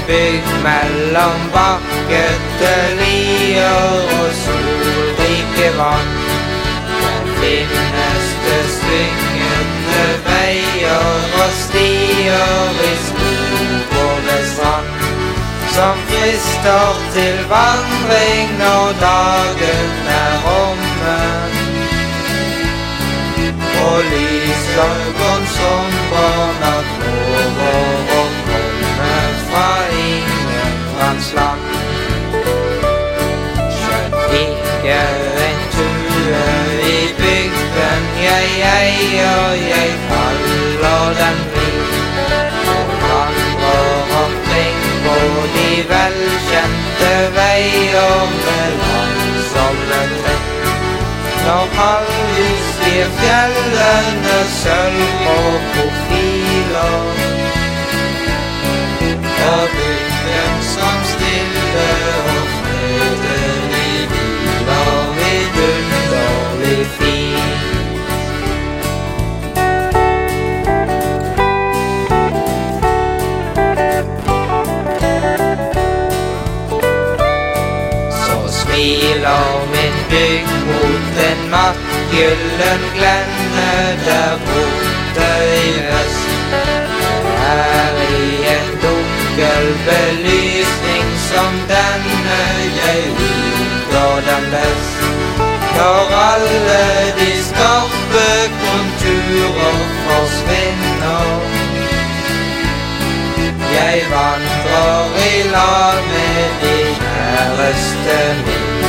bygd mellom vakkerte lier og solrike vann. Der finnes det styggende veier og stier i skog og ved strand, som frister til vandring når dagen er omme, og lyser gåndsommer natt over og kommer fra ingenlands land. Skjønt ikke en tue i bygden jeg eier, jeg kaller den min, og vandrer omkring på de velkjente veier med langsomme trekk. Når halvhus gir fjellene sølv og profiler, og bygden som stille og fredelig hviler vidunderlig fin. Smiler min bygd mot en matt gyllen glenne der borte i vest. Her i en dunkel belysning som denne jeg liker den best. Når alle de skarpe konturer forsvinner, jeg vandrer i lag med de kjæreste mine.